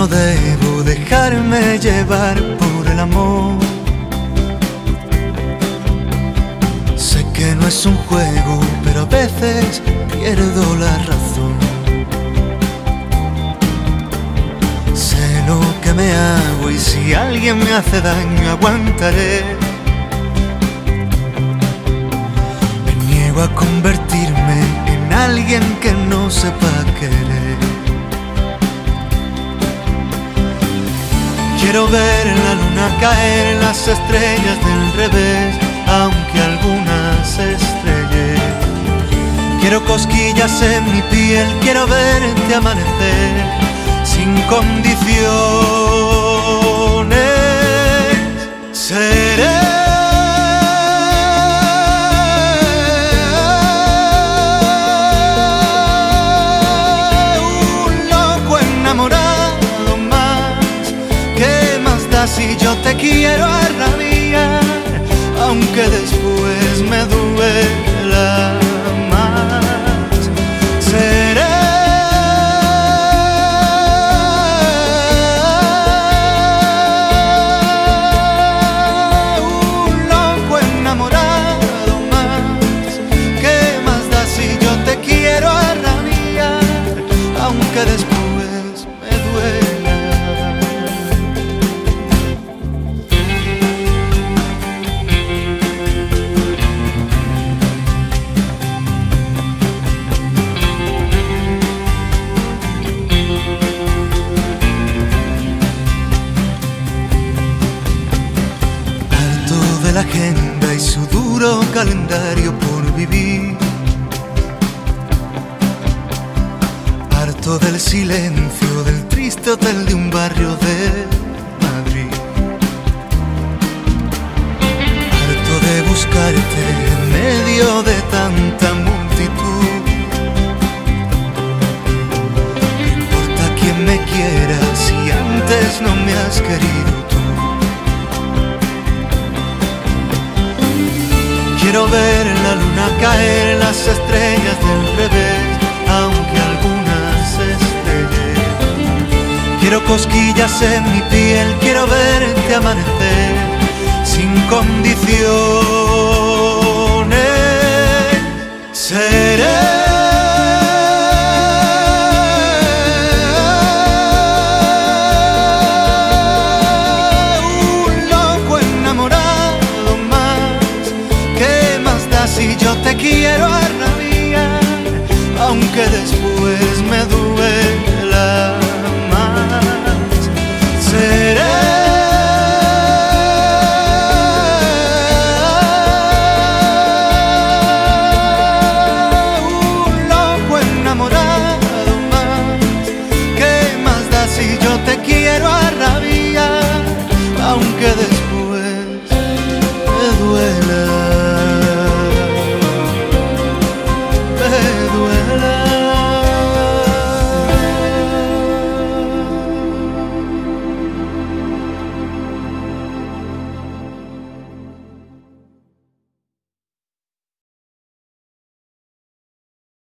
no debo dejarme llevar por el amor. Sé que no es un juego, pero a veces pierdo la razón. Sé lo que me hago y si alguien me hace daño aguantaré. Me niego a convertirme en alguien que no sepa querer. Quiero ver la luna caer, las estrellas del revés, aunque algunas se estrellen. Quiero cosquillas en mi piel, quiero verte amanecer sin condiciones. Seré un loco enamorado más. ¿Qué más da si yo te quiero a rabiar? Aunque después me duela más. Seré un loco enamorado más. ¿Qué más da si yo te quiero a rabiar? Aunque después me duela. La agenda y su duro calendario por vivir. Harto del silencio del triste hotel de un barrio de Madrid. Harto de buscarte en medio de tanta multitud. No importa quién me quiera si antes no me has querido tú. Quiero ver la luna caer, las estrellas del revés, aunque algunas se estrellen. Quiero cosquillas en mi piel, quiero verte amanecer sin condiciones. Seré si yo te quiero a rabiar, aunque después